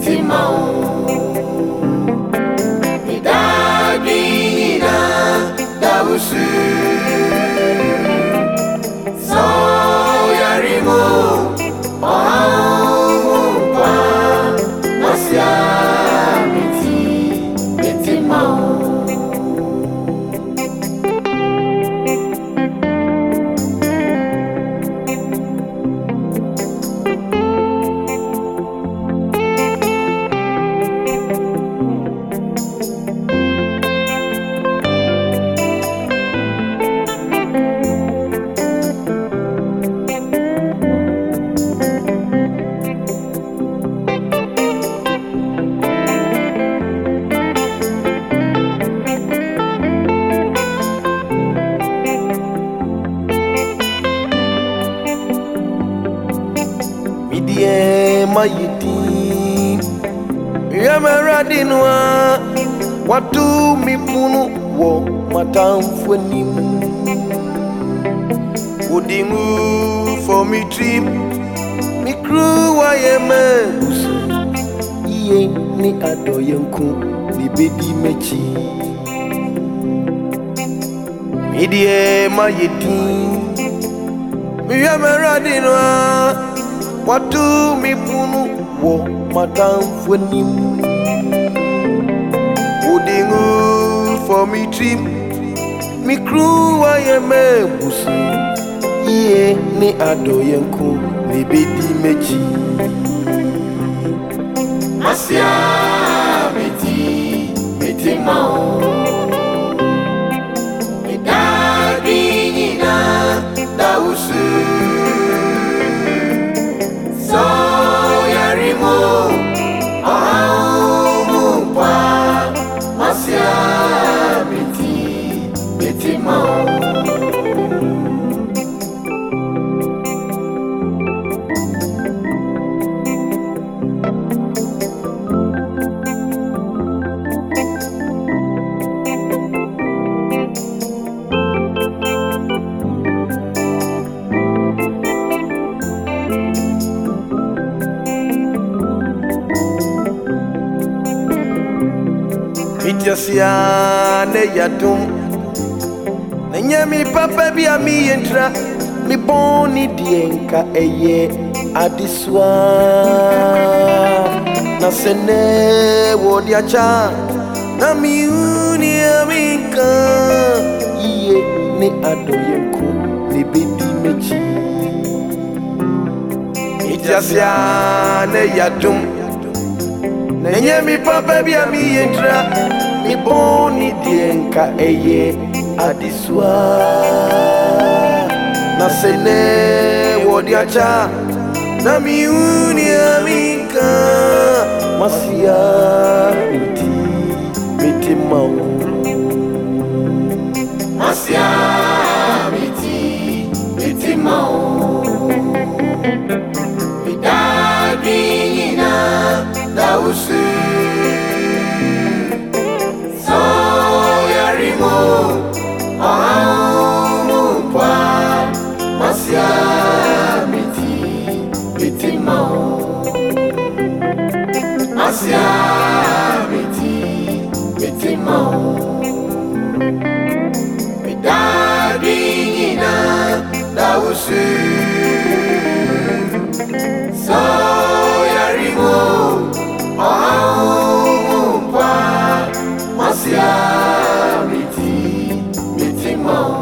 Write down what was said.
Mitimao Midadina Dawusu So Yarimo Ohampa Nasya Mitimao Midie mayiti Yamaradinwa Watu mipunu wo matamfwenim Udingu for me trip Mi crew wa yemebusu Iye ni adoyenku ni bedi mechi Midie mayiti Yamaradinwa Watu mipunu wo matamfwenim Udingu for me trip Mi crew wa yemebusu Iye ni adoyenku ni bedi mechi Masya Mitimao Midadina Dawusu So Yarimo Ohampa Masya Mitimao Mitiasia ne yadum Nenyami papa bia mi entra Mi boni dienka eye adiswa Na sene wodiacha Na mi uni aminka Iye ni adoyenku ni bedi mechi Mitiasia ne yadum Nenyami papa bia mi entra Mi boni dienka eye adiswa Na sene wodiacha Na mi uni aminka Masya Mitimao Masya Mitimao Midadina Dawusu So Yarimo Ohampa Masya Mitimao Masya Mitimao Midadina Dawusu So Yarimo Ohampa Masya Mitimao